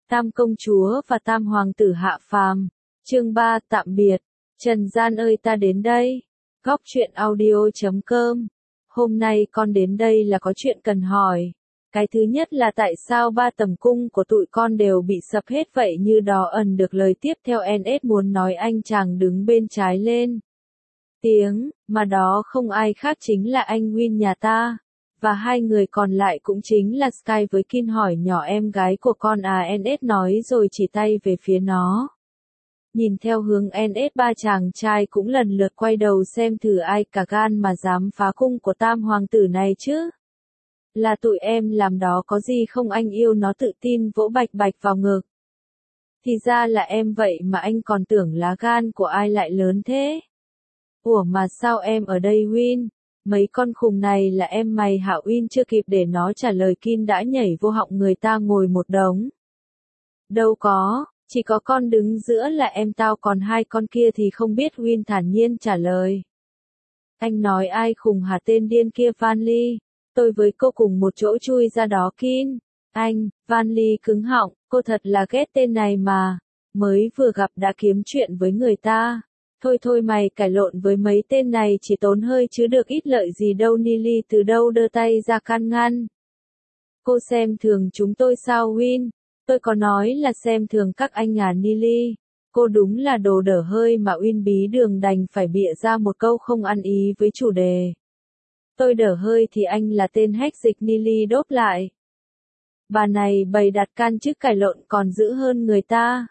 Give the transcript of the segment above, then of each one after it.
Tam công chúa và tam hoàng tử hạ phàm. Chương 3 tạm biệt. Trần gian ơi ta đến đây. Góc truyện audio.com. Hôm nay con đến đây là có chuyện cần hỏi. Cái thứ nhất là tại sao ba tầm cung của tụi con đều bị sập hết vậy như đó ẩn được lời tiếp theo NS muốn nói anh chàng đứng bên trái lên. Tiếng, mà đó không ai khác chính là anh Win nhà ta. Và hai người còn lại cũng chính là Sky với Kin hỏi nhỏ em gái của con à NS nói rồi chỉ tay về phía nó. Nhìn theo hướng NS ba chàng trai cũng lần lượt quay đầu xem thử ai cả gan mà dám phá cung của tam hoàng tử này chứ. Là tụi em làm đó có gì không anh yêu nó tự tin vỗ bạch bạch vào ngực. Thì ra là em vậy mà anh còn tưởng lá gan của ai lại lớn thế. Ủa mà sao em ở đây Win? Mấy con khùng này là em mày hả Win chưa kịp để nó trả lời Kin đã nhảy vô họng người ta ngồi một đống. Đâu có, chỉ có con đứng giữa là em tao còn hai con kia thì không biết Win thản nhiên trả lời. Anh nói ai khùng hả tên điên kia Van Ly, tôi với cô cùng một chỗ chui ra đó Kin. Anh, Van Ly cứng họng, cô thật là ghét tên này mà, mới vừa gặp đã kiếm chuyện với người ta. Thôi thôi mày cãi lộn với mấy tên này chỉ tốn hơi chứ được ít lợi gì đâu Nili từ đâu đưa tay ra can ngăn. Cô xem thường chúng tôi sao Win? Tôi có nói là xem thường các anh à Nili. Cô đúng là đồ dở hơi mà Win bí đường đành phải bịa ra một câu không ăn ý với chủ đề. Tôi dở hơi thì anh là tên hách dịch Nili đốp lại. Bà này bày đặt can chứ cãi lộn còn dữ hơn người ta.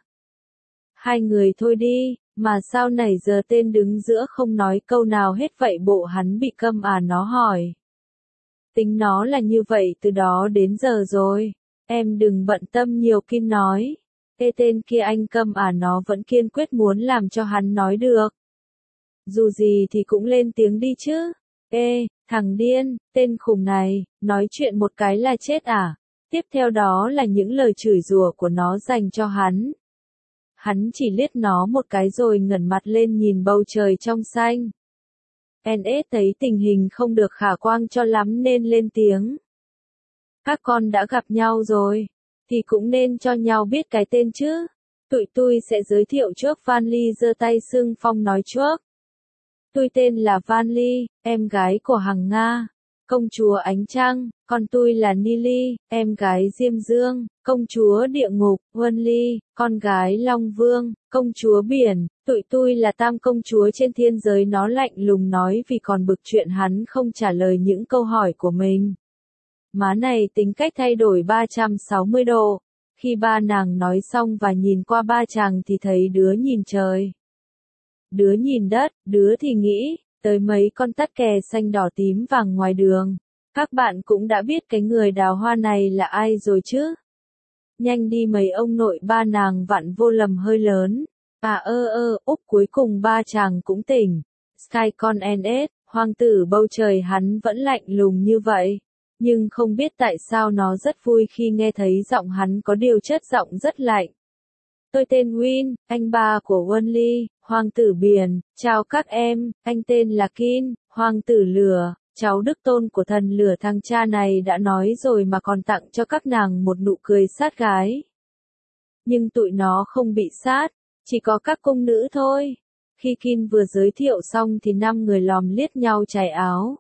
Hai người thôi đi. Mà sao nãy giờ tên đứng giữa không nói câu nào hết vậy bộ hắn bị câm à nó hỏi. Tính nó là như vậy từ đó đến giờ rồi. Em đừng bận tâm nhiều Kin nói. Ê tên kia anh câm à nó vẫn kiên quyết muốn làm cho hắn nói được. Dù gì thì cũng lên tiếng đi chứ. Ê, thằng điên, tên khùng này, nói chuyện một cái là chết à. Tiếp theo đó là những lời chửi rủa của nó dành cho hắn. Hắn chỉ liếc nó một cái rồi ngẩng mặt lên nhìn bầu trời trong xanh. NS thấy tình hình không được khả quan cho lắm nên lên tiếng. Các con đã gặp nhau rồi, thì cũng nên cho nhau biết cái tên chứ. Tụi tôi sẽ giới thiệu trước Van Ly giơ tay xưng phong nói trước. Tôi tên là Van Ly, em gái của Hằng Nga, công chúa Ánh Trăng, còn tôi là Nili, em gái Diêm Dương, công chúa Địa Ngục, Huân Ly, con gái Long Vương, công chúa Biển, tụi tôi là tam công chúa trên thiên giới nó lạnh lùng nói vì còn bực chuyện hắn không trả lời những câu hỏi của mình. Má này tính cách thay đổi 360 độ, khi ba nàng nói xong và nhìn qua ba chàng thì thấy đứa nhìn trời. Đứa nhìn đất, đứa thì nghĩ tới mấy con tắc kè xanh đỏ tím vàng ngoài đường. Các bạn cũng đã biết cái người đào hoa này là ai rồi chứ? Nhanh đi mấy ông nội ba nàng vặn vô lầm hơi lớn. À úp cuối cùng ba chàng cũng tỉnh. Sky con NS, hoàng tử bầu trời hắn vẫn lạnh lùng như vậy. Nhưng không biết tại sao nó rất vui khi nghe thấy giọng hắn có điều chất giọng rất lạnh. Tôi tên Win, anh ba của Wonly, hoàng tử biển, chào các em, anh tên là Kin, hoàng tử lửa, cháu đức tôn của thần lửa thằng cha này đã nói rồi mà còn tặng cho các nàng một nụ cười sát gái. Nhưng tụi nó không bị sát, chỉ có các cung nữ thôi. Khi Kin vừa giới thiệu xong thì 5 người lòm liếc nhau chải áo.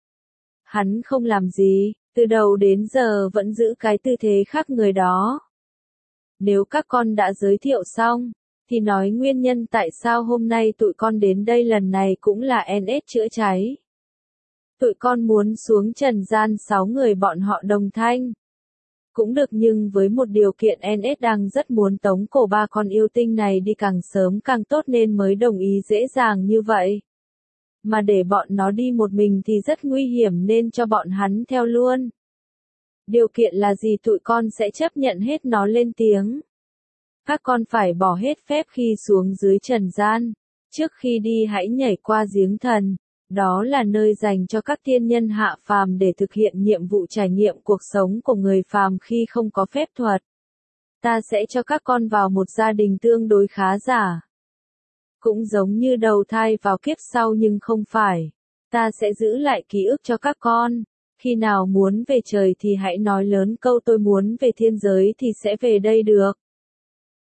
Hắn không làm gì, từ đầu đến giờ vẫn giữ cái tư thế khác người đó. Nếu các con đã giới thiệu xong, thì nói nguyên nhân tại sao hôm nay tụi con đến đây lần này cũng là NS chữa cháy. Tụi con muốn xuống trần gian 6 người bọn họ đồng thanh. Cũng được nhưng với một điều kiện NS đang rất muốn tống cổ ba con yêu tinh này đi càng sớm càng tốt nên mới đồng ý dễ dàng như vậy. Mà để bọn nó đi một mình thì rất nguy hiểm nên cho bọn hắn theo luôn. Điều kiện là gì tụi con sẽ chấp nhận hết nó lên tiếng. Các con phải bỏ hết phép khi xuống dưới trần gian. Trước khi đi hãy nhảy qua giếng thần. Đó là nơi dành cho các tiên nhân hạ phàm để thực hiện nhiệm vụ trải nghiệm cuộc sống của người phàm khi không có phép thuật. Ta sẽ cho các con vào một gia đình tương đối khá giả. Cũng giống như đầu thai vào kiếp sau nhưng không phải. Ta sẽ giữ lại ký ức cho các con. Khi nào muốn về trời thì hãy nói lớn câu tôi muốn về thiên giới thì sẽ về đây được.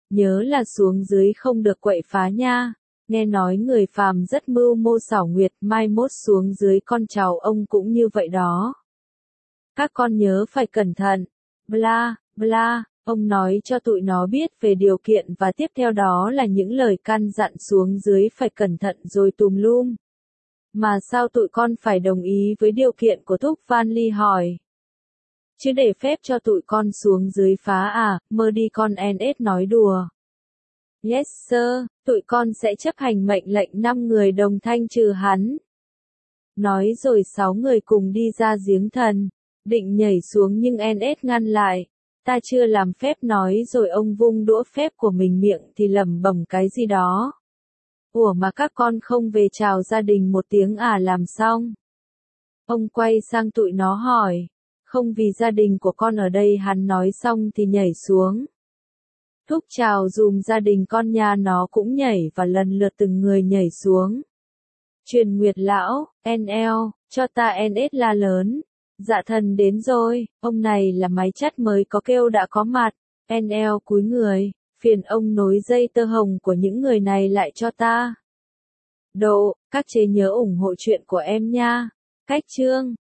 nhớ là xuống dưới không được quậy phá nha. Nghe nói người phàm rất mưu mô xảo quyệt, mai mốt xuống dưới con cháu ông cũng như vậy đó. Các con nhớ phải cẩn thận. Bla, bla, ông nói cho tụi nó biết về điều kiện và tiếp theo đó là những lời căn dặn xuống dưới phải cẩn thận rồi tùm lum. Mà sao tụi con phải đồng ý với điều kiện của Thúc Van Ly hỏi. Chứ để phép cho tụi con xuống dưới phá à, mơ đi con NS nói đùa. Yes sir, tụi con sẽ chấp hành mệnh lệnh 5 người đồng thanh trừ hắn. Nói rồi 6 người cùng đi ra giếng thần, định nhảy xuống nhưng NS ngăn lại. Ta chưa làm phép nói rồi ông vung đũa phép của mình miệng thì lẩm bẩm cái gì đó. Ủa mà các con không về chào gia đình một tiếng à làm xong? Ông quay sang tụi nó hỏi. Không vì gia đình của con ở đây hắn nói xong thì nhảy xuống. Thúc chào dùm gia đình con nhà nó cũng nhảy và lần lượt từng người nhảy xuống. Truyền Nguyệt lão, NL, cho ta NS la lớn. Dạ thần đến rồi, ông này là máy chắt mới có kêu đã có mặt. NL cúi người, phiền ông nối dây tơ hồng của những người này lại cho ta. Độ, các chế nhớ ủng hộ chuyện của em nha. Cách chương.